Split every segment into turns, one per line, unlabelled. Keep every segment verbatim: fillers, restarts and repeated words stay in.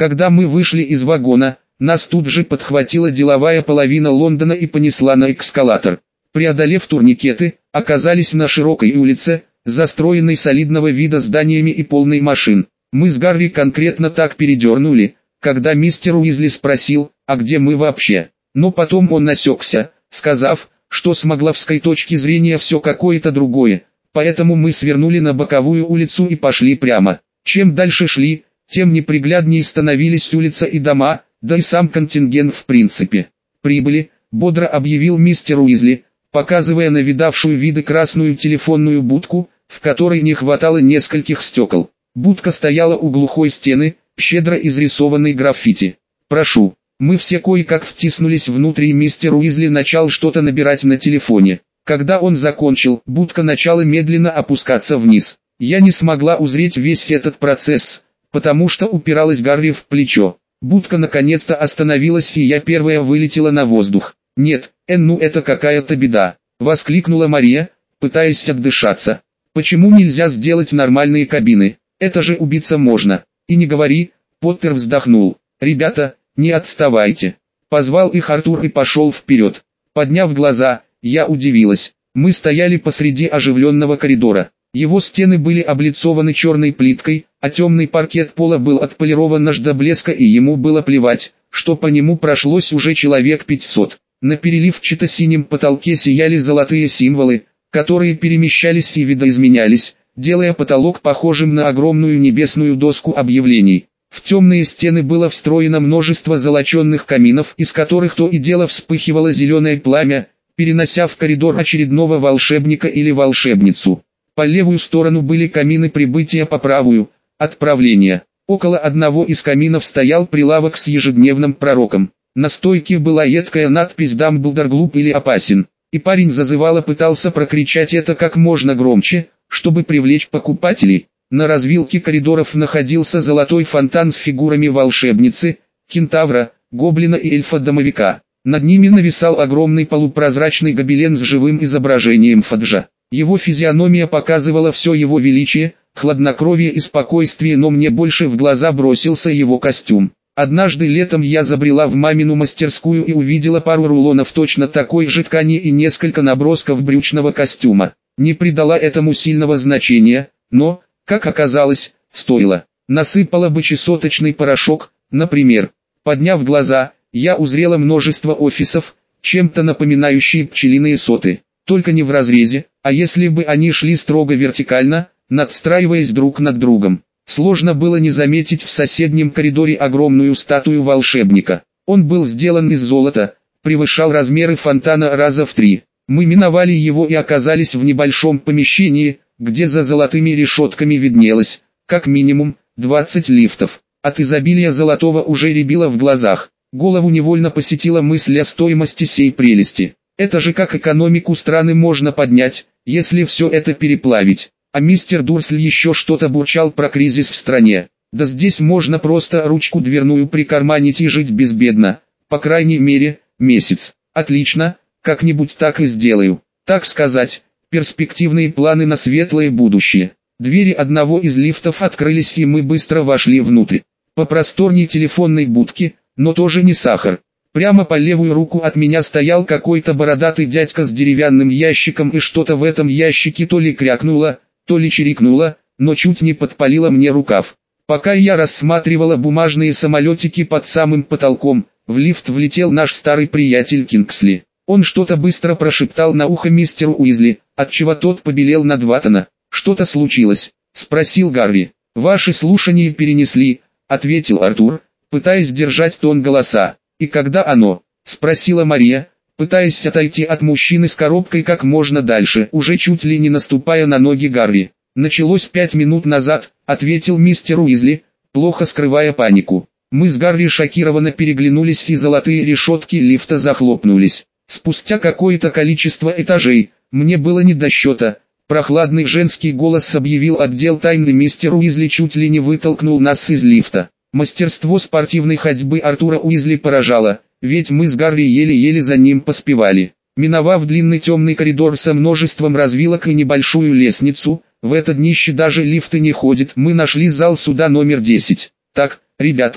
Когда мы вышли из вагона, нас тут же подхватила деловая половина Лондона и понесла на эскалатор. Преодолев турникеты, оказались на широкой улице, застроенной солидного вида зданиями и полной машин. Мы с Гарри конкретно так передернули, когда мистер Уизли спросил, а где мы вообще? Но потом он насекся, сказав, что с магловской точки зрения все какое-то другое, поэтому мы свернули на боковую улицу и пошли прямо. Чем дальше шли, тем непригляднее становились улица и дома, да и сам контингент в принципе. «Прибыли», — бодро объявил мистер Уизли, показывая на видавшую виды красную телефонную будку, в которой не хватало нескольких стекол. Будка стояла у глухой стены, щедро изрисованной граффити. «Прошу». Мы все кое-как втиснулись внутрь, и мистер Уизли начал что-то набирать на телефоне. Когда он закончил, будка начала медленно опускаться вниз. Я не смогла узреть весь этот процесс, потому что упиралась Гарри в плечо. Будка наконец-то остановилась, и я первая вылетела на воздух. «Нет, Энн, ну это какая-то беда!» — воскликнула Мария, пытаясь отдышаться. «Почему нельзя сделать нормальные кабины? Это же убиться можно!» «И не говори», — Поттер вздохнул. «Ребята, не отставайте!» Позвал их Артур и пошел вперед. Подняв глаза, я удивилась. Мы стояли посреди оживленного коридора. Его стены были облицованы черной плиткой, а темный паркет пола был отполирован аж до блеска, и ему было плевать, что по нему прошлось уже человек пятьсот. На переливчато-синем потолке сияли золотые символы, которые перемещались и видоизменялись, делая потолок похожим на огромную небесную доску объявлений. В темные стены было встроено множество золоченных каминов, из которых то и дело вспыхивало зеленое пламя, перенося в коридор очередного волшебника или волшебницу. По левую сторону были камины прибытия, по правую – отправления. Около одного из каминов стоял прилавок с ежедневным пророком. На стойке была едкая надпись «Дамблдор глуп или опасен», и парень зазывало пытался прокричать это как можно громче, чтобы привлечь покупателей. На развилке коридоров находился золотой фонтан с фигурами волшебницы, кентавра, гоблина и эльфа-домовика. Над ними нависал огромный полупрозрачный гобелен с живым изображением Фаджа. Его физиономия показывала все его величие, хладнокровие и спокойствие, но мне больше в глаза бросился его костюм. Однажды летом я забрела в мамину мастерскую и увидела пару рулонов точно такой же ткани и несколько набросков брючного костюма. Не придала этому сильного значения, но, как оказалось, стоило. Насыпала бы чесоточный порошок, например. Подняв глаза, я узрела множество офисов, чем-то напоминающие пчелиные соты. Только не в разрезе, а если бы они шли строго вертикально, надстраиваясь друг над другом. Сложно было не заметить в соседнем коридоре огромную статую волшебника. Он был сделан из золота, превышал размеры фонтана раза в три. Мы миновали его и оказались в небольшом помещении, где за золотыми решетками виднелось, как минимум, двадцать лифтов. От изобилия золотого уже рябило в глазах. Голову невольно посетила мысль о стоимости сей прелести. Это же как экономику страны можно поднять, если все это переплавить. А мистер Дурсль еще что-то бурчал про кризис в стране. Да здесь можно просто ручку дверную прикарманить и жить безбедно, по крайней мере, месяц. Отлично, как-нибудь так и сделаю. Так сказать, перспективные планы на светлое будущее. Двери одного из лифтов открылись, и мы быстро вошли внутрь. По просторней телефонной будке, но тоже не сахар. Прямо по левую руку от меня стоял какой-то бородатый дядька с деревянным ящиком, и что-то в этом ящике то ли крякнуло, то ли чирикнуло, но чуть не подпалило мне рукав. Пока я рассматривала бумажные самолетики под самым потолком, в лифт влетел наш старый приятель Кингсли. Он что-то быстро прошептал на ухо мистеру Уизли, отчего тот побелел над ватана. «Что-то случилось?» — спросил Гарри. «Ваши слушания перенесли», — ответил Артур, пытаясь держать тон голоса. «И когда оно?» — спросила Мария, пытаясь отойти от мужчины с коробкой как можно дальше, уже чуть ли не наступая на ноги Гарри. «Началось пять минут назад», — ответил мистер Уизли, плохо скрывая панику. Мы с Гарри шокированно переглянулись, и золотые решетки лифта захлопнулись. Спустя какое-то количество этажей, мне было не до счета, прохладный женский голос объявил отдел тайны, мистер Уизли чуть ли не вытолкнул нас из лифта. Мастерство спортивной ходьбы Артура Уизли поражало, ведь мы с Гарри еле-еле за ним поспевали. Миновав длинный темный коридор со множеством развилок и небольшую лестницу, в это днище даже лифты не ходят, мы нашли зал суда номер десять. «Так, ребятки,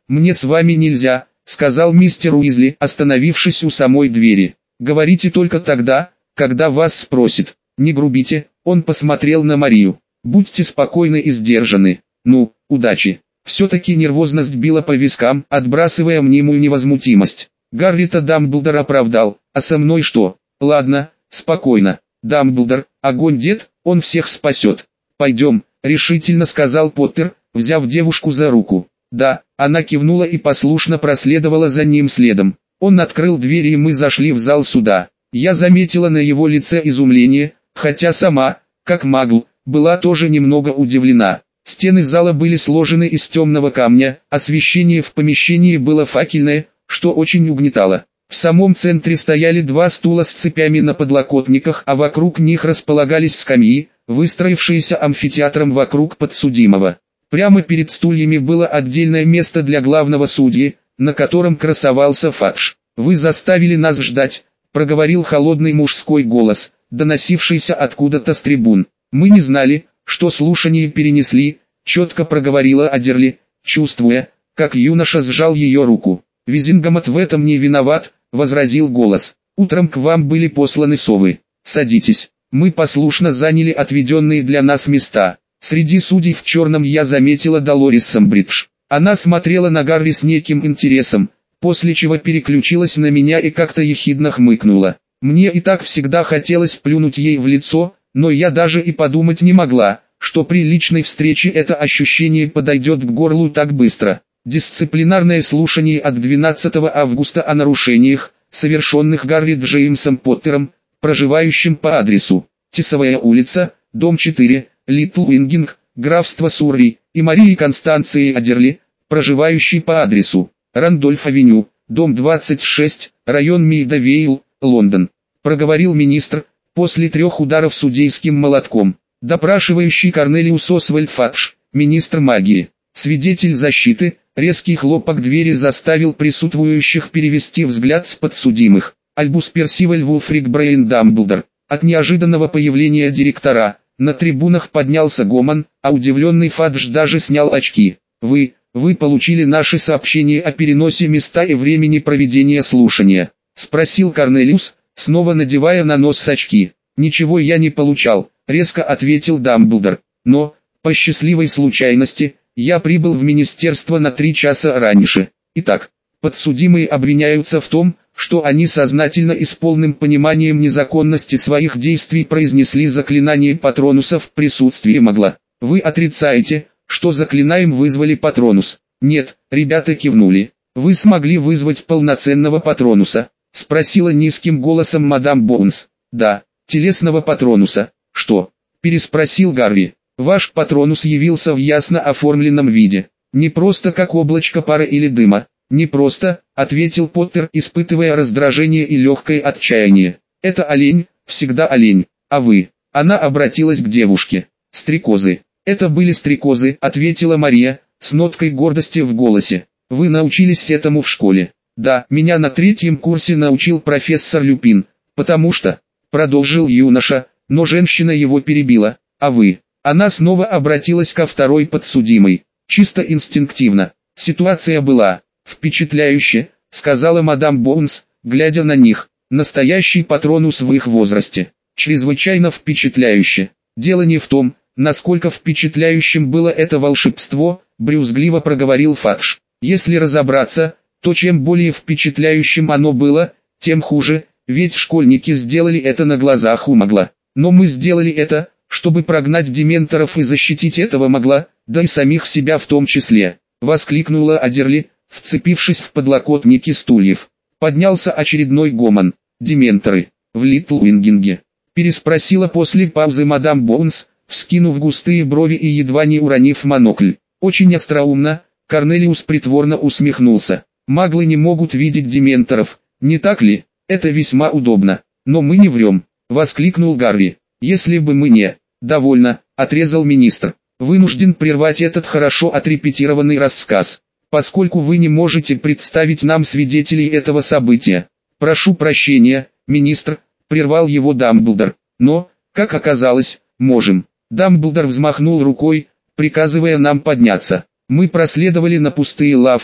«Мне с вами нельзя», — сказал мистер Уизли, остановившись у самой двери. «Говорите только тогда, когда вас спросит. Не грубите», — он посмотрел на Марию. «Будьте спокойны и сдержаны. Ну, удачи». Все-таки нервозность била по вискам, отбрасывая мнимую невозмутимость. Гарри-то Дамблдор оправдал, а со мной что? Ладно, спокойно. Дамблдор, огонь дед, он всех спасет. «Пойдем», — решительно сказал Поттер, взяв девушку за руку. «Да», она кивнула и послушно проследовала за ним следом. Он открыл дверь и мы зашли в зал суда. Я заметила на его лице изумление, хотя сама, как магл, была тоже немного удивлена. Стены зала были сложены из темного камня, освещение в помещении было факельное, что очень угнетало. В самом центре стояли два стула с цепями на подлокотниках, а вокруг них располагались скамьи, выстроившиеся амфитеатром вокруг подсудимого. Прямо перед стульями было отдельное место для главного судьи, на котором красовался фадж. «Вы заставили нас ждать», — проговорил холодный мужской голос, доносившийся откуда-то с трибун. «Мы не знали, что слушания перенесли», — четко проговорила Адерли, чувствуя, как юноша сжал ее руку. «Визингамот в этом не виноват», — возразил голос. «Утром к вам были посланы совы. Садитесь». Мы послушно заняли отведенные для нас места. Среди судей в черном я заметила Долорис Самбридж. Она смотрела на Гарри с неким интересом, после чего переключилась на меня и как-то ехидно хмыкнула. Мне и так всегда хотелось плюнуть ей в лицо, но я даже и подумать не могла, что при личной встрече это ощущение подойдет к горлу так быстро. Дисциплинарное слушание от двенадцатого августа о нарушениях, совершенных Гарри Джеймсом Поттером, проживающим по адресу Тисовая улица, дом четыре, Литл Уингинг, графство Сурри, и Марии Констанции Адерли, проживающей по адресу Рандольф-авеню, дом двадцать шесть, район Мейдавейл, Лондон. Проговорил министр, после трех ударов судейским молотком. Допрашивающий Корнелиус Освальд Фадж, министр магии. Свидетель защиты, резкий хлопок двери заставил присутствующих перевести взгляд с подсудимых. Альбус Персиваль Вулфрик Брейн Дамблдор. От неожиданного появления директора, на трибунах поднялся гомон, а удивленный Фадж даже снял очки. «Вы, вы получили наши сообщения о переносе места и времени проведения слушания?» — спросил Корнелиус, снова надевая на нос очки. «Ничего я не получал», — резко ответил Дамблдор. «Но, по счастливой случайности, я прибыл в министерство на три часа раньше. Итак, подсудимые обвиняются в том, что они сознательно и с полным пониманием незаконности своих действий произнесли заклинание Патронуса в присутствии Магла. Вы отрицаете, что заклинаем вызвали Патронус?» «Нет», ребята кивнули. «Вы смогли вызвать полноценного Патронуса?» — спросила низким голосом мадам Боунс. «Да, телесного Патронуса». «Что?» — переспросил Гарри. «Ваш Патронус явился в ясно оформленном виде. Не просто как облачко пара или дыма». «Не просто», — ответил Поттер, испытывая раздражение и легкое отчаяние. «Это олень, всегда олень. А вы?» Она обратилась к девушке. «Стрекозы». «Это были стрекозы», — ответила Мария, с ноткой гордости в голосе. «Вы научились этому в школе?» «Да, меня на третьем курсе научил профессор Люпин, потому что...» Продолжил юноша, но женщина его перебила. «А вы?» Она снова обратилась ко второй подсудимой. Чисто инстинктивно. Ситуация была... «Впечатляюще», — сказала мадам Боунс, глядя на них. «Настоящий Патронус в их возрасте. Чрезвычайно впечатляюще. Дело не в том, насколько впечатляющим было это волшебство», — брюзгливо проговорил Фадж. «Если разобраться, то чем более впечатляющим оно было, тем хуже, ведь школьники сделали это на глазах у Магла. Но мы сделали это, чтобы прогнать дементоров и защитить этого Магла, да и самих себя в том числе», — воскликнула Адерли, вцепившись в подлокотники стульев. Поднялся очередной гомон. «Дементоры, в Литл Уингинге?» — переспросила после паузы мадам Боунс, вскинув густые брови и едва не уронив монокль. «Очень остроумно», — Корнелиус притворно усмехнулся. «Маглы не могут видеть дементоров, не так ли? Это весьма удобно. Но мы не врем», — воскликнул Гарри. «Если бы мы не...» «Довольно», — отрезал министр. «Вынужден прервать этот хорошо отрепетированный рассказ, поскольку вы не можете представить нам свидетелей этого события. Прошу прощения, министр», — прервал его Дамблдор. «Но, как оказалось, можем». Дамблдор взмахнул рукой, приказывая нам подняться. Мы проследовали на пустые лавки,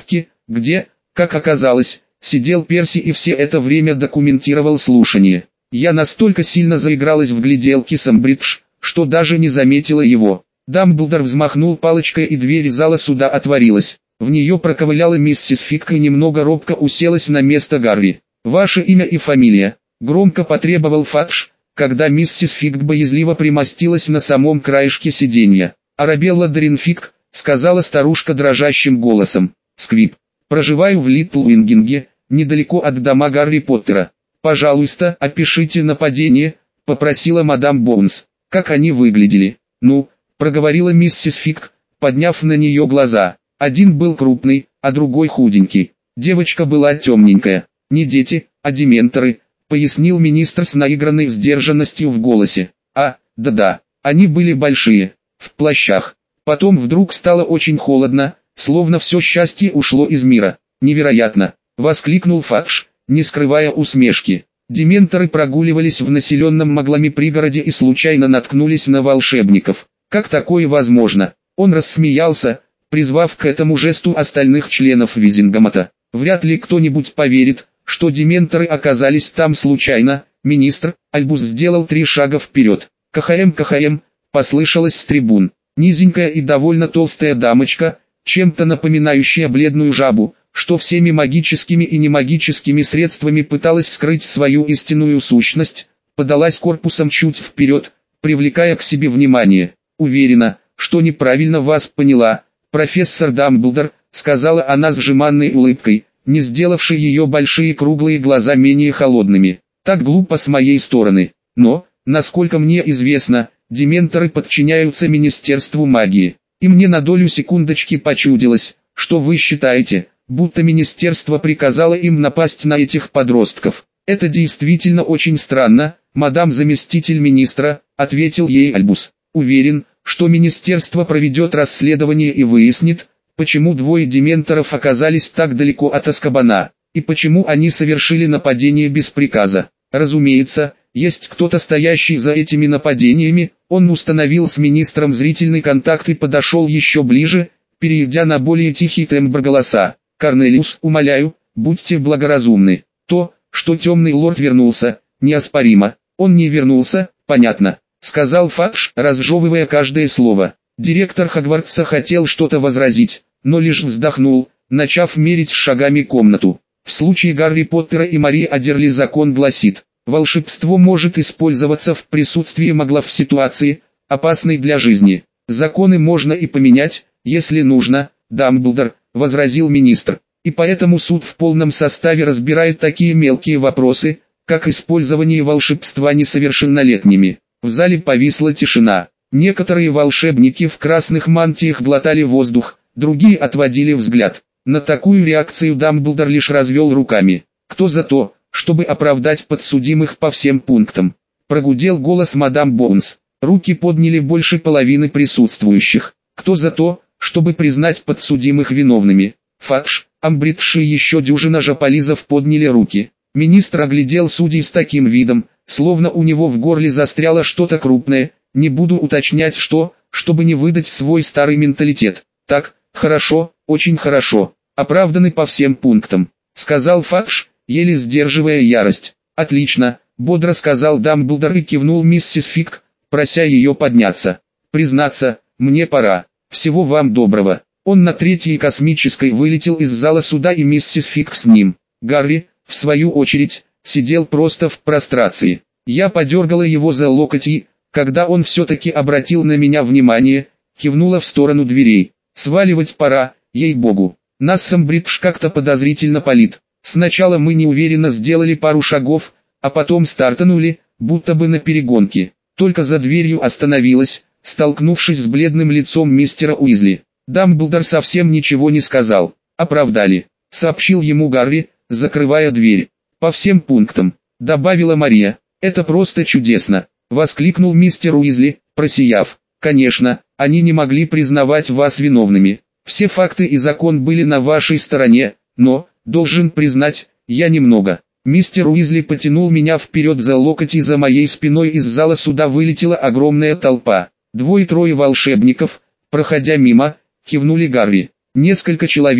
где, как оказалось, сидел Перси и все это время документировал слушание. Я настолько сильно заигралась в гляделки с Амбридж, что даже не заметила его. Дамблдор взмахнул палочкой, и дверь зала суда отворилась. В нее проковыляла миссис Фиг и немного робко уселась на место Гарри. «Ваше имя и фамилия?» — громко потребовал Фадж, когда миссис Фиг боязливо примостилась на самом краешке сиденья. «Арабелла Дринфиг», — сказала старушка дрожащим голосом. «Сквип. Проживаю в Литл Уингинге, недалеко от дома Гарри Поттера. Пожалуйста, опишите нападение», — попросила мадам Боунс. «Как они выглядели?» «Ну», — проговорила миссис Фиг, подняв на нее глаза. «Один был крупный, а другой худенький. Девочка была темненькая. Не дети, а дементоры», — пояснил министр с наигранной сдержанностью в голосе. «А, да-да, они были большие, в плащах». Потом вдруг стало очень холодно, словно все счастье ушло из мира. «Невероятно!» — воскликнул Фадж, не скрывая усмешки. Дементоры прогуливались в населенном маглами пригороде и случайно наткнулись на волшебников. Как такое возможно? Он рассмеялся, призвав к этому жесту остальных членов Визингамата. Вряд ли кто-нибудь поверит, что дементоры оказались там случайно. Министр Альбус сделал три шага вперед. «КХМ, КХМ», послышалось с трибун. Низенькая и довольно толстая дамочка, чем-то напоминающая бледную жабу, что всеми магическими и немагическими средствами пыталась скрыть свою истинную сущность, подалась корпусом чуть вперед, привлекая к себе внимание. «Уверена, что неправильно вас поняла, профессор Дамблдор», — сказала она с жеманной улыбкой, не сделавшей ее большие круглые глаза менее холодными. «Так глупо с моей стороны. Но, насколько мне известно, дементоры подчиняются Министерству магии. И мне на долю секундочки почудилось, что вы считаете, будто министерство приказало им напасть на этих подростков. Это действительно очень странно, мадам заместитель министра», — ответил ей Альбус. «Уверен, что министерство проведет расследование и выяснит, почему двое дементоров оказались так далеко от Азкабана, и почему они совершили нападение без приказа. Разумеется, есть кто-то, стоящий за этими нападениями». Он установил с министром зрительный контакт и подошел еще ближе, перейдя на более тихий тембр голоса. «Корнелиус, умоляю, будьте благоразумны. То, что темный лорд вернулся, неоспоримо». «Он не вернулся, понятно», — сказал Фадж, разжевывая каждое слово. Директор Хогвартса хотел что-то возразить, но лишь вздохнул, начав мерить шагами комнату. «В случае Гарри Поттера и Марии Адерли закон гласит, волшебство может использоваться в присутствии магла в ситуации, опасной для жизни. Законы можно и поменять, если нужно, Дамблдор», — возразил министр. «И поэтому суд в полном составе разбирает такие мелкие вопросы, как использование волшебства несовершеннолетними». В зале повисла тишина. Некоторые волшебники в красных мантиях глотали воздух, другие отводили взгляд. На такую реакцию Дамблдор лишь развел руками. «Кто за то, чтобы оправдать подсудимых по всем пунктам?» — прогудел голос мадам Боунс. Руки подняли больше половины присутствующих. «Кто за то, чтобы признать подсудимых виновными?» Фадж, Амбридж и еще дюжина жополизов подняли руки. Министр оглядел судей с таким видом, словно у него в горле застряло что-то крупное. «Не буду уточнять что, чтобы не выдать свой старый менталитет. Так, хорошо, очень хорошо, оправданы по всем пунктам», — сказал Фадж, еле сдерживая ярость. «Отлично», — бодро сказал Дамблдор и кивнул миссис Фиг, прося ее подняться. «Признаться, мне пора. Всего вам доброго». Он на третьей космической вылетел из зала суда, и миссис Фиг с ним. Гарри, в свою очередь, сидел просто в прострации. Я подергала его за локоть и, когда он все-таки обратил на меня внимание, кивнула в сторону дверей. «Сваливать пора, ей-богу. Нас с Амбридж как-то подозрительно палит. Сначала мы неуверенно сделали пару шагов, а потом стартанули, будто бы на перегонке. Только за дверью остановилась, столкнувшись с бледным лицом мистера Уизли. Дамблдор совсем ничего не сказал. «Оправдали», — сообщил ему Гарри, закрывая дверь. «По всем пунктам», — добавила Мария. «Это просто чудесно», — воскликнул мистер Уизли, просияв. «Конечно, они не могли признавать вас виновными. Все факты и закон были на вашей стороне, но, должен признать, я немного». Мистер Уизли потянул меня вперед за локоть, и за моей спиной из зала суда вылетела огромная толпа. Двое-трое волшебников, проходя мимо, кивнули Гарри. Несколько человек,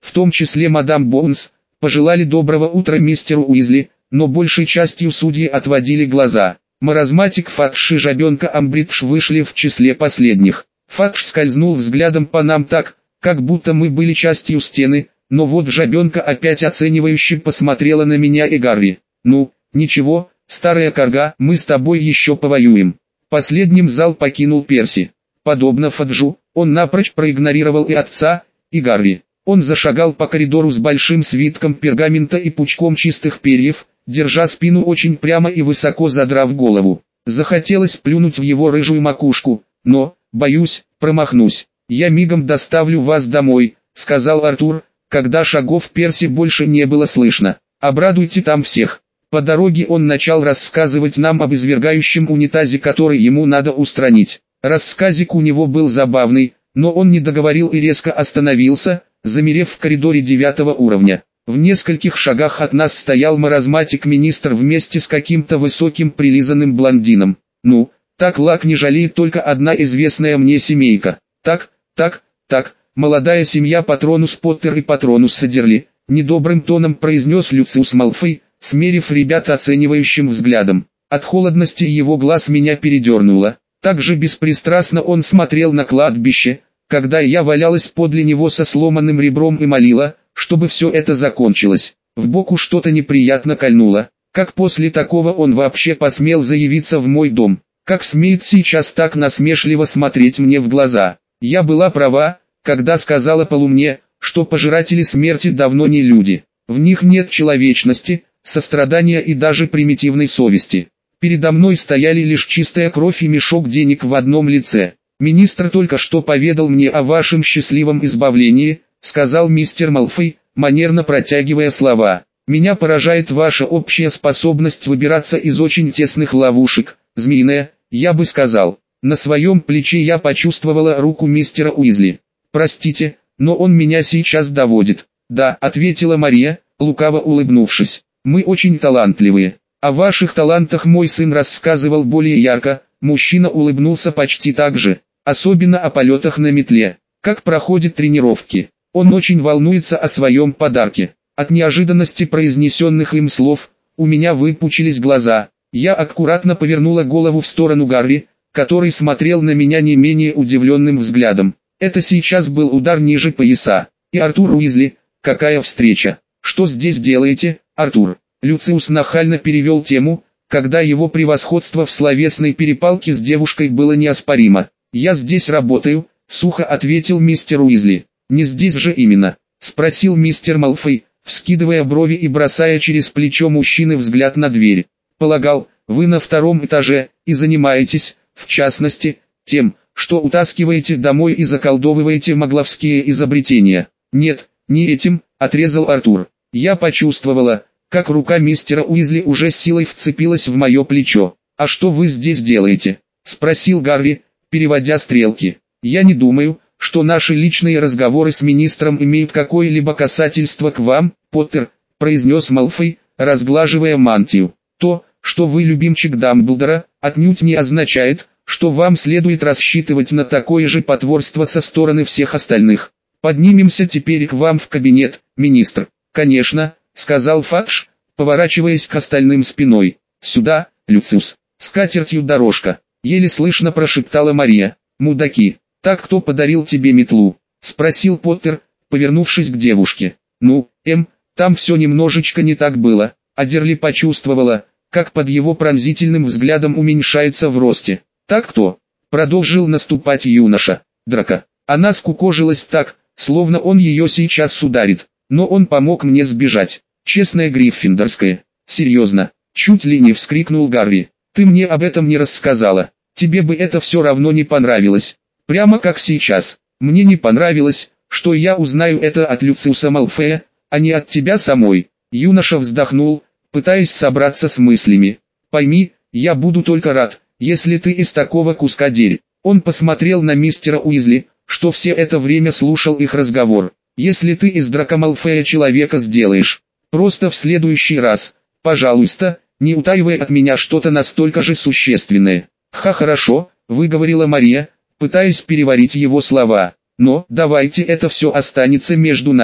в том числе мадам Боунс, пожелали доброго утра мистеру Уизли, но большей частью судьи отводили глаза. Маразматик Фадж и жабенка Амбридж вышли в числе последних. Фадж скользнул взглядом по нам так, как будто мы были частью стены, но вот жабенка опять оценивающе посмотрела на меня и Гарри. «Ну, ничего, старая корга, мы с тобой еще повоюем». Последним зал покинул Перси. Подобно Фаджу, он напрочь проигнорировал и отца, и Гарри. Он зашагал по коридору с большим свитком пергамента и пучком чистых перьев, держа спину очень прямо и высоко задрав голову. Захотелось плюнуть в его рыжую макушку, но, боюсь, промахнусь. «Я мигом доставлю вас домой», — сказал Артур, когда шагов Перси больше не было слышно. «Обрадуйте там всех». По дороге он начал рассказывать нам об извергающем унитазе, который ему надо устранить. Рассказик у него был забавный, но он не договорил и резко остановился, замерев в коридоре девятого уровня. В нескольких шагах от нас стоял маразматик-министр вместе с каким-то высоким прилизанным блондином. «Ну, так лак не жалеет только одна известная мне семейка. Так, так, так, молодая семья Патронус Поттер и Патронус Садерли», недобрым тоном произнес Люциус Малфой, смерив ребят оценивающим взглядом. От холодности его глаз меня передернуло. Так же беспристрастно он смотрел на кладбище, когда я валялась подле него со сломанным ребром и молила, чтобы все это закончилось. В боку что-то неприятно кольнуло. Как после такого он вообще посмел заявиться в мой дом? Как смеет сейчас так насмешливо смотреть мне в глаза? Я была права, когда сказала полумне, что пожиратели смерти давно не люди. В них нет человечности, сострадания и даже примитивной совести. Передо мной стояли лишь чистая кровь и мешок денег в одном лице. «Министр только что поведал мне о вашем счастливом избавлении», — сказал мистер Малфой, манерно протягивая слова. «Меня поражает ваша общая способность выбираться из очень тесных ловушек, змеиная, я бы сказал». На своем плече я почувствовала руку мистера Уизли. «Простите, но он меня сейчас доводит». «Да», — ответила Мария, лукаво улыбнувшись. «Мы очень талантливые. О ваших талантах мой сын рассказывал более ярко». Мужчина улыбнулся почти так же, особенно о полетах на метле. Как проходят тренировки. Он очень волнуется о своем подарке. От неожиданности произнесенных им слов, у меня выпучились глаза. Я аккуратно повернула голову в сторону Гарри, который смотрел на меня не менее удивленным взглядом. Это сейчас был удар ниже пояса. И Артур Уизли, какая встреча. «Что здесь делаете, Артур?» Люциус нахально перевел тему, когда его превосходство в словесной перепалке с девушкой было неоспоримо. «Я здесь работаю», — сухо ответил мистер Уизли. «Не здесь же именно?» — спросил мистер Малфой, вскидывая брови и бросая через плечо мужчины взгляд на дверь. «Полагал, вы на втором этаже, и занимаетесь, в частности, тем, что утаскиваете домой и заколдовываете магловские изобретения». «Нет, не этим», — отрезал Артур. Я почувствовала, как рука мистера Уизли уже силой вцепилась в мое плечо. «А что вы здесь делаете?» — спросил Гарри, переводя стрелки. «Я не думаю, что наши личные разговоры с министром имеют какое-либо касательство к вам, Поттер», — произнес Малфой, разглаживая мантию. «То, что вы любимчик Дамблдора, отнюдь не означает, что вам следует рассчитывать на такое же потворство со стороны всех остальных. Поднимемся теперь к вам в кабинет, министр». «Конечно», — сказал Фадж, поворачиваясь к остальным спиной. «Сюда, Люциус, с катертью дорожка», — еле слышно прошептала Мария. «Мудаки, так кто подарил тебе метлу?» — спросил Поттер, повернувшись к девушке. «Ну, эм, там все немножечко не так было». Адерли почувствовала, как под его пронзительным взглядом уменьшается в росте. «Так кто?» — продолжил наступать юноша. «Драко». Она скукожилась так, словно он ее сейчас ударит. «Но он помог мне сбежать. Честная гриффиндорская». «Серьезно?» — чуть ли не вскрикнул Гарри. «Ты мне об этом не рассказала. Тебе бы это все равно не понравилось. Прямо как сейчас. Мне не понравилось, что я узнаю это от Люциуса Малфоя, а не от тебя самой». Юноша вздохнул, пытаясь собраться с мыслями. «Пойми, я буду только рад, если ты из такого куска дерь». Он посмотрел на мистера Уизли, что все это время слушал их разговор. «Если ты из Драко Малфоя человека сделаешь, просто в следующий раз, пожалуйста, не утаивай от меня что-то настолько же существенное». «Ха, хорошо», — выговорила Мария, пытаясь переварить его слова. «Но, давайте это все останется между нами,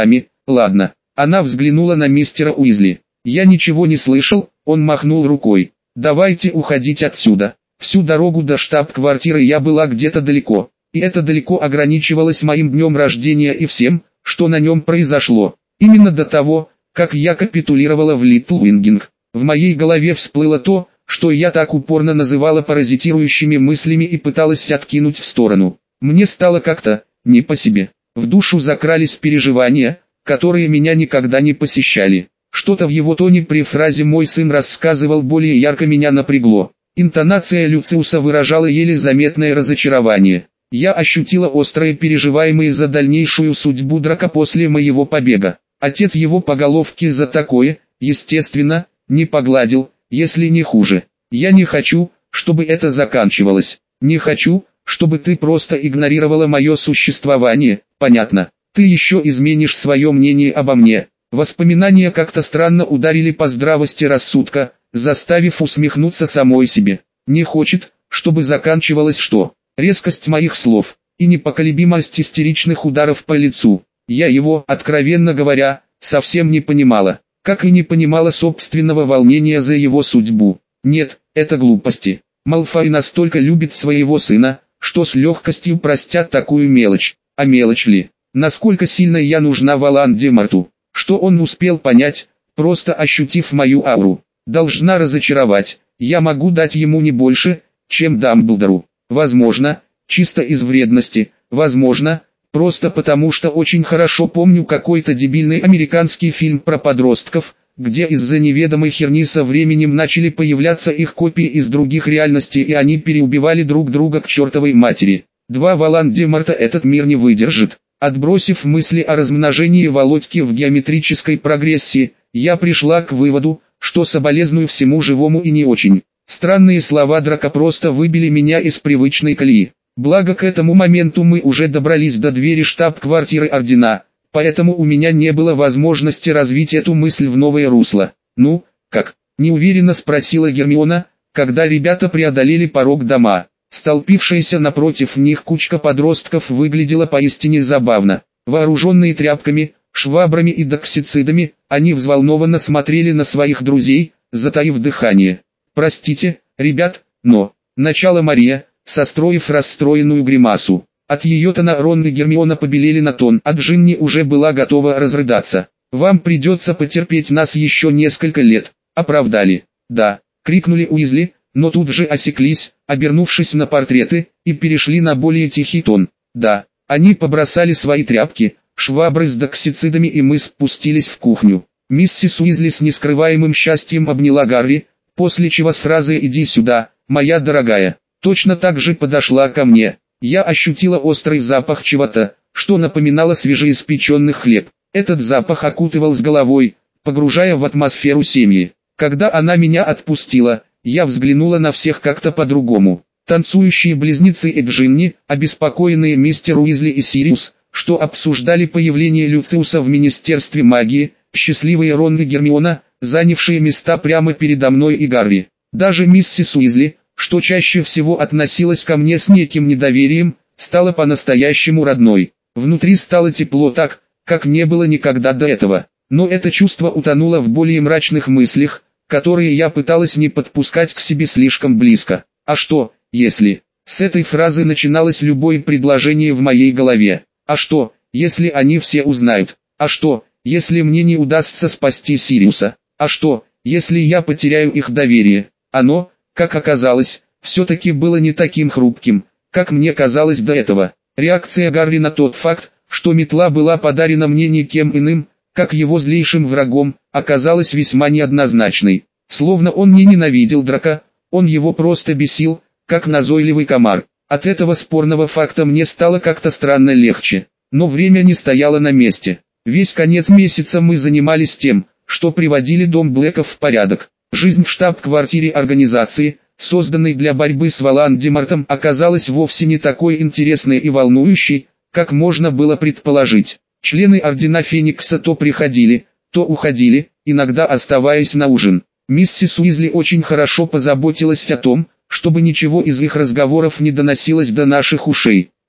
ладно. Она взглянула на мистера Уизли. Я ничего не слышал, он махнул рукой. Давайте уходить отсюда. Всю дорогу до штаб-квартиры я была где-то далеко. И это далеко ограничивалось моим днем рождения и всем, что на нем произошло. Именно до того, как я капитулировала в Литл Уингинг. В моей голове всплыло то, что я так упорно называла паразитирующими мыслями и пыталась откинуть в сторону. Мне стало как-то не по себе. В душу закрались переживания, которые меня никогда не посещали. Что-то в его тоне при фразе «мой сын рассказывал» более ярко меня напрягло. Интонация Люциуса выражала еле заметное разочарование. Я ощутила острые переживаемые за дальнейшую судьбу Драка после моего побега. Отец его по головке за такое, естественно, не погладил, если не хуже. Я не хочу, чтобы это заканчивалось. Не хочу, чтобы ты просто игнорировала мое существование, понятно. Ты еще изменишь свое мнение обо мне. Воспоминания как-то странно ударили по здравости рассудка, заставив усмехнуться самой себе. Не хочет, чтобы заканчивалось что? Резкость моих слов и непоколебимость истеричных ударов по лицу. Я его, откровенно говоря, совсем не понимала, как и не понимала собственного волнения за его судьбу. Нет, это глупости. Малфой настолько любит своего сына, что с легкостью простят такую мелочь. А мелочь ли? Насколько сильно я нужна Волан-де-Морту? Что он успел понять, просто ощутив мою ауру? Должна разочаровать. Я могу дать ему не больше, чем Дамблдору. Возможно, чисто из вредности, возможно, просто потому что очень хорошо помню какой-то дебильный американский фильм про подростков, где из-за неведомой херни со временем начали появляться их копии из других реальностей и они переубивали друг друга к чертовой матери. Два Волан-де-Морта этот мир не выдержит. Отбросив мысли о размножении Володьки в геометрической прогрессии, я пришла к выводу, что соболезную всему живому и не очень. Странные слова Драка просто выбили меня из привычной колеи. Благо к этому моменту мы уже добрались до двери штаб-квартиры Ордена, поэтому у меня не было возможности развить эту мысль в новое русло. «Ну, как?» – неуверенно спросила Гермиона, когда ребята преодолели порог дома. Столпившаяся напротив них кучка подростков выглядела поистине забавно. Вооруженные тряпками, швабрами и доксицидами, они взволнованно смотрели на своих друзей, затаив дыхание. «Простите, ребят, но...» – начала Мария, состроив расстроенную гримасу. От ее тона Рон и Гермиона побелели на тон, а Джинни уже была готова разрыдаться. «Вам придется потерпеть нас еще несколько лет», – оправдали. «Да», – крикнули Уизли, но тут же осеклись, обернувшись на портреты, и перешли на более тихий тон. «Да». Они побросали свои тряпки, швабры с доксицидами и мы спустились в кухню. Миссис Уизли с нескрываемым счастьем обняла Гарри, после чего с фразой «иди сюда, моя дорогая», точно так же подошла ко мне. Я ощутила острый запах чего-то, что напоминало свежеиспеченный хлеб. Этот запах окутывал с головой, погружая в атмосферу семьи. Когда она меня отпустила, я взглянула на всех как-то по-другому. Танцующие близнецы и Джинни, обеспокоенные мистер Уизли и Сириус, что обсуждали появление Люциуса в Министерстве магии, счастливые Рон и Гермиона, занявшие места прямо передо мной и Гарри. Даже миссис Уизли, что чаще всего относилась ко мне с неким недоверием, стала по-настоящему родной. Внутри стало тепло так, как не было никогда до этого. Но это чувство утонуло в более мрачных мыслях, которые я пыталась не подпускать к себе слишком близко. А что, если... С этой фразы начиналось любое предложение в моей голове. А что, если они все узнают? А что, если мне не удастся спасти Сириуса? А что, если я потеряю их доверие? Оно, как оказалось, все-таки было не таким хрупким, как мне казалось до этого. Реакция Гарри на тот факт, что метла была подарена мне никем иным, как его злейшим врагом, оказалась весьма неоднозначной. Словно он не ненавидел Драка, он его просто бесил, как назойливый комар. От этого спорного факта мне стало как-то странно легче. Но время не стояло на месте. Весь конец месяца мы занимались тем, что приводили дом Блэков в порядок. Жизнь в штаб-квартире организации, созданной для борьбы с Волан-де-Мортом, оказалась вовсе не такой интересной и волнующей, как можно было предположить. Члены Ордена Феникса то приходили, то уходили, иногда оставаясь на ужин. Миссис Уизли очень хорошо позаботилась о том, чтобы ничего из их разговоров не доносилось до наших ушей.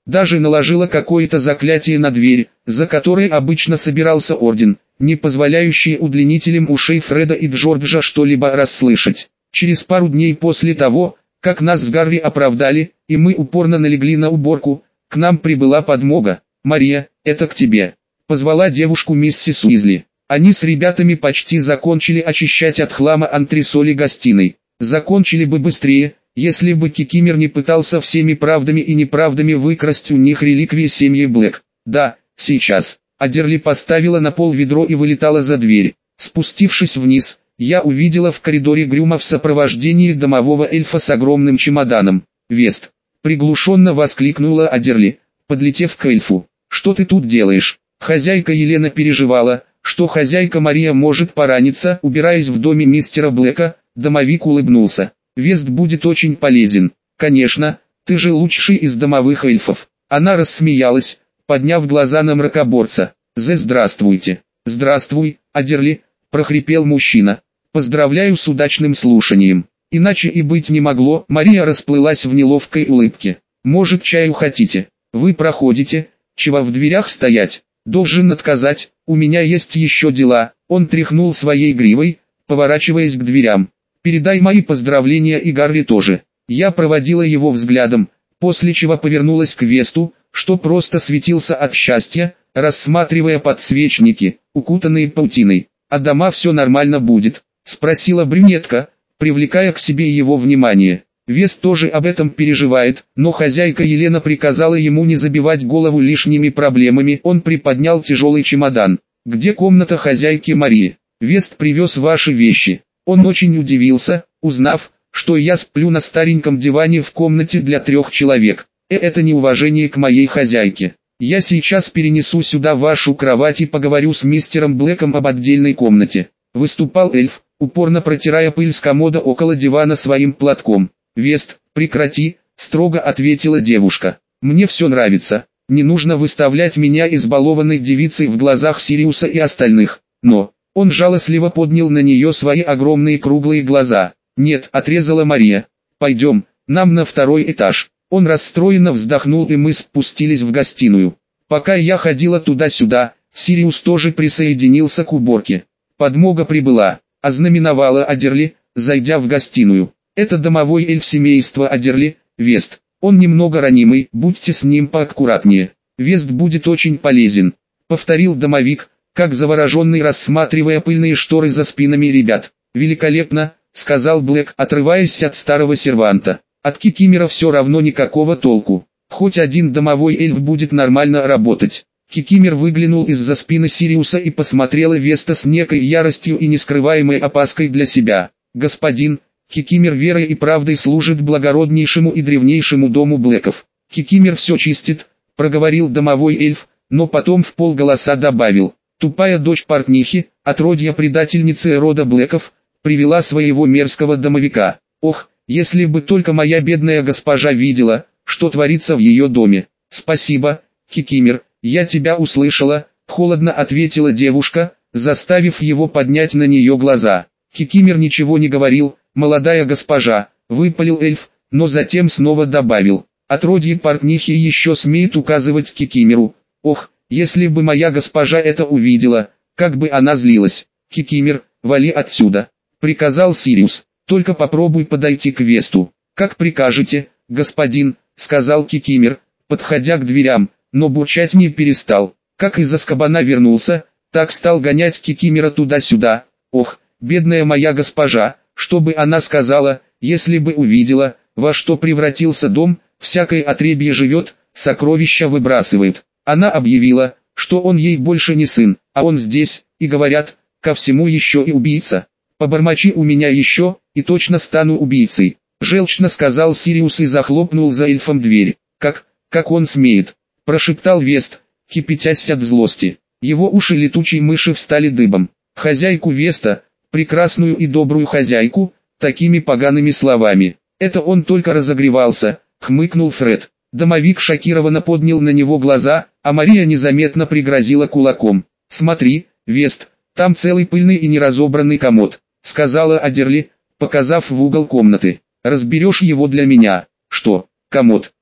Даже наложила какое-то заклятие на дверь, за которой обычно собирался орден, не позволяющий удлинителям ушей Фреда и Джорджа что-либо расслышать. Через пару дней после того, как нас с Гарри оправдали, и мы упорно налегли на уборку, к нам прибыла подмога. «Мария, это к тебе», — позвала девушку миссис Уизли. Они с ребятами почти закончили очищать от хлама антресоли гостиной. Закончили бы быстрее, если бы Кикимер не пытался всеми правдами и неправдами выкрасть у них реликвии семьи Блэк. Да, сейчас. Адерли поставила на пол ведро и вылетала за дверь. Спустившись вниз, я увидела в коридоре Грюма в сопровождении домового эльфа с огромным чемоданом. «Вест!» — приглушенно воскликнула Адерли, подлетев к эльфу. «Что ты тут делаешь?» Хозяйка Елена переживала, что хозяйка Мария может пораниться, убираясь в доме мистера Блэка. Домовик улыбнулся. «Вест будет очень полезен. Конечно, ты же лучший из домовых эльфов». Она рассмеялась, подняв глаза на мракоборца. «Зе, здравствуйте». «Здравствуй, Адерли», — прохрипел мужчина. «Поздравляю с удачным слушанием». Иначе и быть не могло. Мария расплылась в неловкой улыбке. «Может, чаю хотите? Вы проходите, чего в дверях стоять? Должен отказать, у меня есть еще дела». Он тряхнул своей гривой, поворачиваясь к дверям. «Передай мои поздравления и Гарри тоже». Я проводила его взглядом, после чего повернулась к Весту, что просто светился от счастья, рассматривая подсвечники, укутанные паутиной. «А дома все нормально будет?» — спросила брюнетка, привлекая к себе его внимание. Вест тоже об этом переживает, но хозяйка Елена приказала ему не забивать голову лишними проблемами. Он приподнял тяжелый чемодан. «Где комната хозяйки Марии? Вест привез ваши вещи». Он очень удивился, узнав, что я сплю на стареньком диване в комнате для трех человек. Э, это неуважение к моей хозяйке. Я сейчас перенесу сюда вашу кровать и поговорю с мистером Блэком об отдельной комнате. Выступал эльф, упорно протирая пыль с комода около дивана своим платком. «Вест, прекрати», — строго ответила девушка. «Мне все нравится, не нужно выставлять меня избалованной девицей в глазах Сириуса и остальных». Но... Он жалостливо поднял на нее свои огромные круглые глаза. «Нет», — отрезала Мария. «Пойдем, нам на второй этаж». Он расстроенно вздохнул, и мы спустились в гостиную. Пока я ходила туда-сюда, Сириус тоже присоединился к уборке. Подмога прибыла, ознаменовала Адерли, зайдя в гостиную. «Это домовой эльф семейства Адерли, Вест. Он немного ранимый, будьте с ним поаккуратнее. Вест будет очень полезен», — повторил домовик, как завороженный, рассматривая пыльные шторы за спинами ребят. «Великолепно», — сказал Блэк, отрываясь от старого серванта. «От Кикимера все равно никакого толку. Хоть один домовой эльф будет нормально работать». Кикимер выглянул из-за спины Сириуса и посмотрела Веста с некой яростью и нескрываемой опаской для себя. «Господин, Кикимер верой и правдой служит благороднейшему и древнейшему дому Блэков. Кикимер все чистит», — проговорил домовой эльф, но потом в полголоса добавил. «Тупая дочь портнихи, отродья предательницы рода Блэков, привела своего мерзкого домовика. Ох, если бы только моя бедная госпожа видела, что творится в ее доме». «Спасибо, Кикимер, я тебя услышала», — холодно ответила девушка, заставив его поднять на нее глаза. Кикимер ничего не говорил. «Молодая госпожа», — выпалил эльф, но затем снова добавил. «Отродье портнихи еще смеет указывать Кикимеру. Ох, если бы моя госпожа это увидела, как бы она злилась». «Кикимер, вали отсюда», — приказал Сириус. «Только попробуй подойти к Весту». «Как прикажете, господин», — сказал Кикимер, подходя к дверям, но бурчать не перестал. Как из Азкабана вернулся, так стал гонять Кикимера туда-сюда. «Ох, бедная моя госпожа, что бы она сказала, если бы увидела, во что превратился дом, всякое отребье живет, сокровища выбрасывает». Она объявила, что он ей больше не сын, а он здесь, и говорят, ко всему еще и убийца. «Побормочи у меня еще, и точно стану убийцей», — желчно сказал Сириус и захлопнул за эльфом дверь. «Как, как он смеет», — прошептал Вест, кипятясь от злости. Его уши летучей мыши встали дыбом. Хозяйку Веста, прекрасную и добрую хозяйку, такими погаными словами. «Это он только разогревался», — хмыкнул Фред. Домовик шокированно поднял на него глаза, а Мария незаметно пригрозила кулаком. «Смотри, Вест, там целый пыльный и неразобранный комод», — сказала Адерли, показав в угол комнаты. «Разберешь его для меня». «Что, комод?»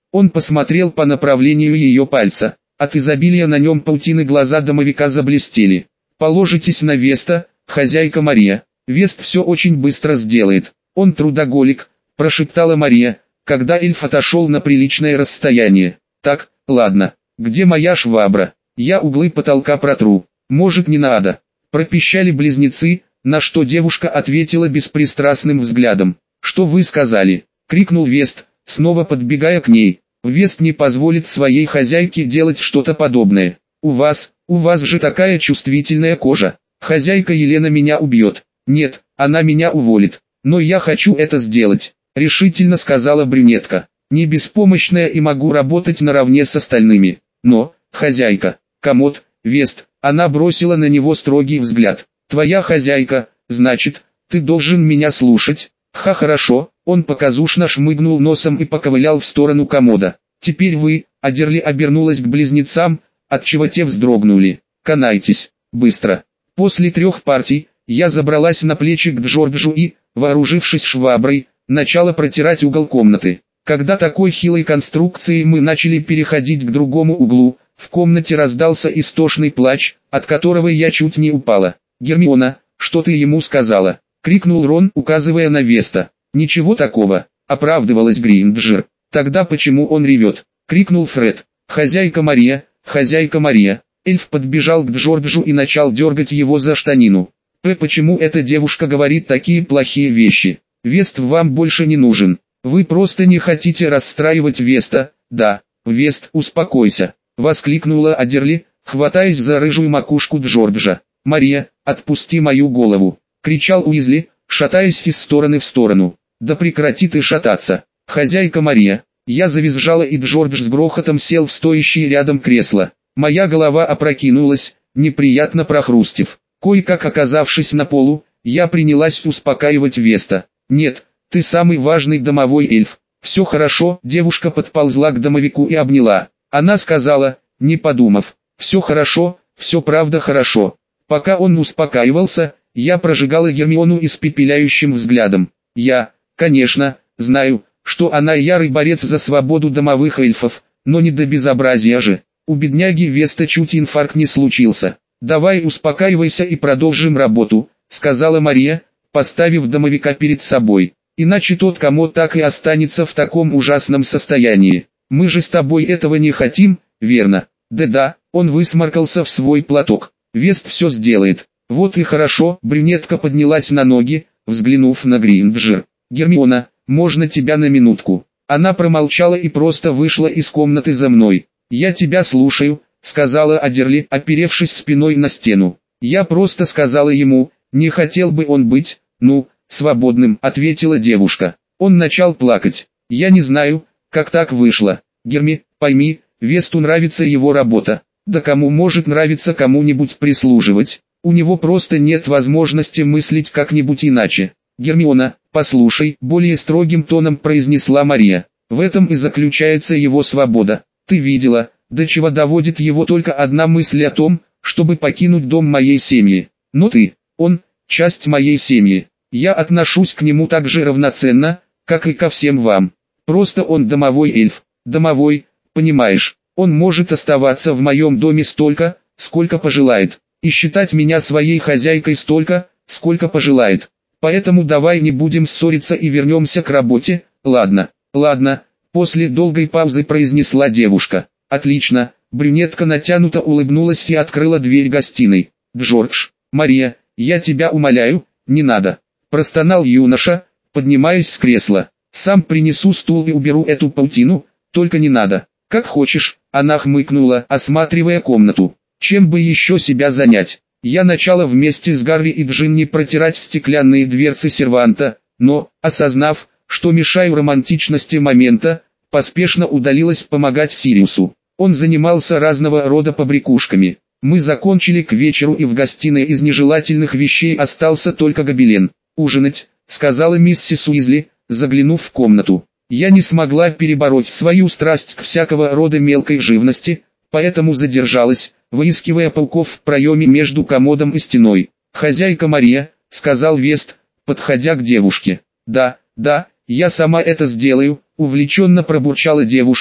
Он посмотрел по направлению ее пальца. От изобилия на нем паутины глаза домовика заблестели. «Положитесь на Веста, хозяйка Мария. Вест все очень быстро сделает. Он трудоголик», – прошептала Мария, когда эльф отошел на приличное расстояние. «Так, ладно. Где моя швабра? Я углы потолка протру. Может, не надо?» Пропищали близнецы, на что девушка ответила беспристрастным взглядом. «Что вы сказали?» – крикнул Вест, снова подбегая к ней. «Вест не позволит своей хозяйке делать что-то подобное. У вас, у вас же такая чувствительная кожа. Хозяйка Елена меня убьет. Нет, она меня уволит. Но я хочу это сделать», – решительно сказала брюнетка. «Не беспомощная и могу работать наравне с остальными. Но, хозяйка, комод, Вест», она бросила на него строгий взгляд. «Твоя хозяйка, значит, ты должен меня слушать». «Ха, хорошо», он показушно шмыгнул носом и поковылял в сторону комода. «Теперь вы», Адерли обернулась к близнецам, отчего те вздрогнули. «Канайтесь, быстро». После трех партий, я забралась на плечи к Джорджу и, вооружившись шваброй, начала протирать угол комнаты. Когда такой хилой конструкцией мы начали переходить к другому углу, в комнате раздался истошный плач, от которого я чуть не упала. «Гермиона, что ты ему сказала?» — крикнул Рон, указывая на Веста. «Ничего такого», — оправдывалась Гринджер. «Тогда почему он ревет?» — крикнул Фред. «Хозяйка Мария, хозяйка Мария». Эльф подбежал к Джорджу и начал дергать его за штанину. «П, почему эта девушка говорит такие плохие вещи? Вест вам больше не нужен. Вы просто не хотите расстраивать Веста». «Да, Вест, успокойся», — воскликнула Адерли, хватаясь за рыжую макушку Джорджа. «Мария, отпусти мою голову», — кричал Уизли, шатаясь из стороны в сторону. «Да прекрати ты шататься, хозяйка Мария». Я завизжала, и Джордж с грохотом сел в стоящее рядом кресло. Моя голова опрокинулась, неприятно прохрустев. Кое-как оказавшись на полу, я принялась успокаивать Веста. «Нет, ты самый важный домовой эльф. Все хорошо». Девушка подползла к домовику и обняла. Она сказала, не подумав: «Все хорошо, все правда хорошо». Пока он успокаивался, я прожигала Гермиону испепеляющим взглядом. Я, конечно, знаю, что она ярый борец за свободу домовых эльфов, но не до безобразия же. У бедняги Веста чуть инфаркт не случился. «Давай успокаивайся и продолжим работу», — сказала Мария, поставив домовика перед собой. «Иначе тот комод так и останется в таком ужасном состоянии. Мы же с тобой этого не хотим, верно?» «Да-да», он высморкался в свой платок. «Вест все сделает». «Вот и хорошо». Брюнетка поднялась на ноги, взглянув на Гринджер. «Гермиона, можно тебя на минутку?» Она промолчала и просто вышла из комнаты за мной. «Я тебя слушаю», — сказала Адерли, оперевшись спиной на стену. «Я просто сказала ему, не хотел бы он быть, ну, свободным», — ответила девушка. Он начал плакать. «Я не знаю, как так вышло. Герми, пойми, Весту нравится его работа. Да кому может нравиться кому-нибудь прислуживать? У него просто нет возможности мыслить как-нибудь иначе». «Гермиона, послушай», — более строгим тоном произнесла Мария. «В этом и заключается его свобода. Ты видела, до чего доводит его только одна мысль о том, чтобы покинуть дом моей семьи. Но ты, он, часть моей семьи. Я отношусь к нему так же равноценно, как и ко всем вам. Просто он домовой эльф. Домовой, понимаешь, он может оставаться в моем доме столько, сколько пожелает, и считать меня своей хозяйкой столько, сколько пожелает. Поэтому давай не будем ссориться и вернемся к работе, ладно?» «Ладно», — после долгой паузы произнесла девушка. «Отлично». Брюнетка натянуто улыбнулась и открыла дверь гостиной. «Джордж, Мария, я тебя умоляю, не надо», — простонал юноша, поднимаясь с кресла. «Сам принесу стул и уберу эту паутину, только не надо». «Как хочешь», — она хмыкнула, осматривая комнату. «Чем бы еще себя занять?» Я начала вместе с Гарри и Джинни протирать стеклянные дверцы серванта, но, осознав, что мешаю романтичности момента, поспешно удалилась помогать Сириусу. Он занимался разного рода побрякушками. Мы закончили к вечеру, и в гостиной из нежелательных вещей остался только гобелен. «Ужинать», — сказала миссис Уизли, заглянув в комнату. Я не смогла перебороть свою страсть к всякого рода мелкой живности, поэтому задержалась, выискивая пауков в проеме между комодом и стеной. «Хозяйка Мария», — сказал Вест, подходя к девушке. «Да, да, я сама это сделаю», — увлеченно пробурчала девушка,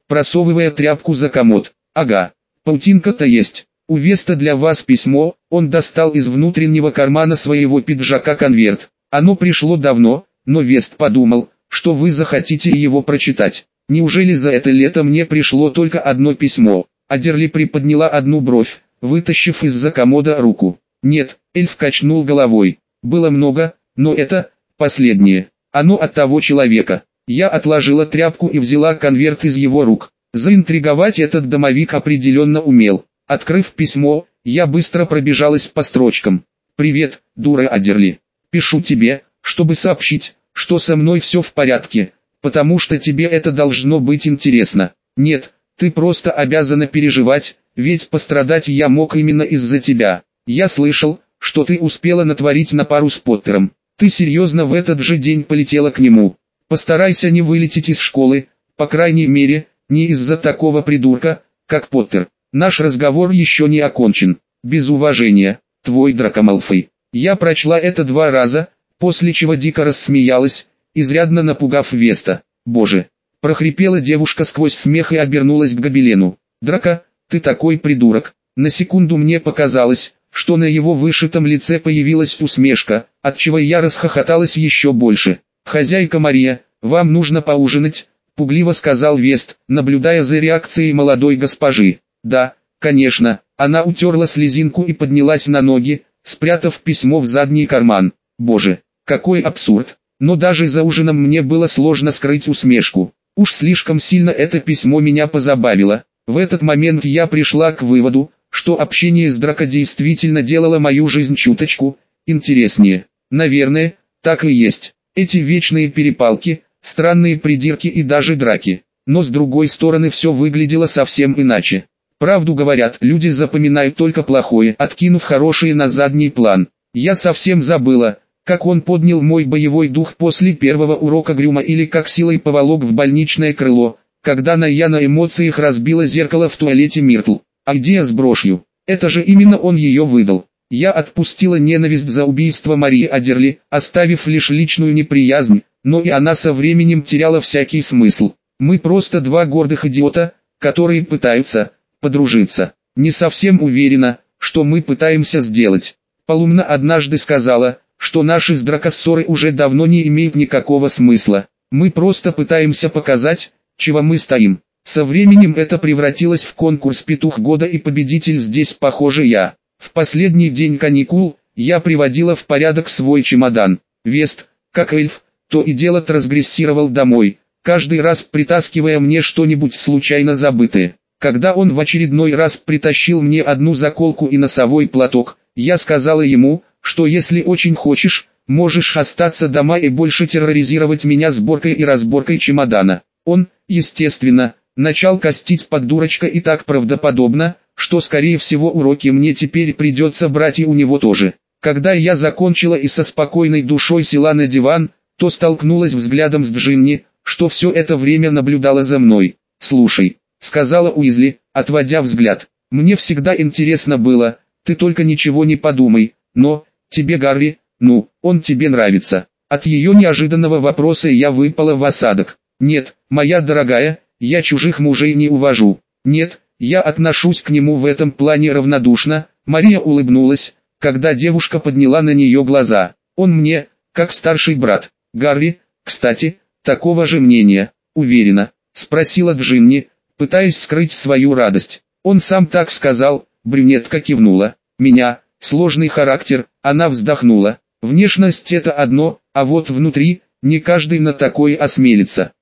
просовывая тряпку за комод. «Ага, паутинка-то есть. У Веста для вас письмо». Он достал из внутреннего кармана своего пиджака конверт. Оно пришло давно, но Вест подумал, что вы захотите его прочитать. Неужели за это лето мне пришло только одно письмо? Адерли приподняла одну бровь, вытащив из-за комода руку. Нет, эльф качнул головой. Было много, но это последнее. Оно от того человека. Я отложила тряпку и взяла конверт из его рук. Заинтриговать этот домовик определенно умел. Открыв письмо, я быстро пробежалась по строчкам. «Привет, дура Адерли. Пишу тебе, чтобы сообщить, что со мной все в порядке, потому что тебе это должно быть интересно. Нет, ты просто обязана переживать, ведь пострадать я мог именно из-за тебя. Я слышал, что ты успела натворить на пару с Поттером. Ты серьезно в этот же день полетела к нему. Постарайся не вылететь из школы, по крайней мере, не из-за такого придурка, как Поттер. Наш разговор еще не окончен. Без уважения, твой Драко Малфой». Я прочла это два раза, после чего дико рассмеялась, изрядно напугав Веста. «Боже!» – прохрипела девушка сквозь смех и обернулась к гобелену. «Драко, ты такой придурок!» На секунду мне показалось, что на его вышитом лице появилась усмешка, отчего я расхохоталась еще больше. «Хозяйка Мария, вам нужно поужинать», – пугливо сказал Вест, наблюдая за реакцией молодой госпожи. «Да, конечно». Она утерла слезинку и поднялась на ноги, спрятав письмо в задний карман. Боже, какой абсурд. Но даже за ужином мне было сложно скрыть усмешку. Уж слишком сильно это письмо меня позабавило. В этот момент я пришла к выводу, что общение с Драко действительно делало мою жизнь чуточку интереснее. Наверное, так и есть. Эти вечные перепалки, странные придирки и даже драки. Но с другой стороны все выглядело совсем иначе. Правду говорят, люди запоминают только плохое, откинув хорошее на задний план. Я совсем забыла, как он поднял мой боевой дух после первого урока грюма или как силой поволок в больничное крыло, когда на я на эмоциях разбила зеркало в туалете Миртл. А идея с брошью, это же именно он ее выдал. Я отпустила ненависть за убийство Марии Адерли, оставив лишь личную неприязнь, но и она со временем теряла всякий смысл. Мы просто два гордых идиота, которые пытаются подружиться. Не совсем уверена, что мы пытаемся сделать. Полумна однажды сказала, что наши с Драко ссоры уже давно не имеют никакого смысла. Мы просто пытаемся показать, чего мы стоим. Со временем это превратилось в конкурс «Петух года» и победитель здесь, похоже, я. В последний день каникул, я приводила в порядок свой чемодан. Вест, как эльф, то и дело трансгрессировал домой, каждый раз притаскивая мне что-нибудь случайно забытое. Когда он в очередной раз притащил мне одну заколку и носовой платок, я сказала ему, что если очень хочешь, можешь остаться дома и больше терроризировать меня сборкой и разборкой чемодана. Он, естественно, начал костить под дурачка и так правдоподобно, что скорее всего уроки мне теперь придется брать и у него тоже. Когда я закончила и со спокойной душой села на диван, то столкнулась взглядом с Джинни, что все это время наблюдала за мной. «Слушай», — сказала Уизли, отводя взгляд, — «мне всегда интересно было, ты только ничего не подумай, но, тебе Гарри, ну, он тебе нравится». От ее неожиданного вопроса я выпала в осадок. «Нет, моя дорогая, я чужих мужей не увожу. Нет, я отношусь к нему в этом плане равнодушно». Мария улыбнулась, когда девушка подняла на нее глаза. «Он мне, как старший брат. Гарри, кстати, такого же мнения, уверена?» — спросила Джинни, пытаясь скрыть свою радость. «Он сам так сказал», — брюнетка кивнула. «Меня, сложный характер», — она вздохнула. «Внешность это одно, а вот внутри, не каждый на такое осмелится.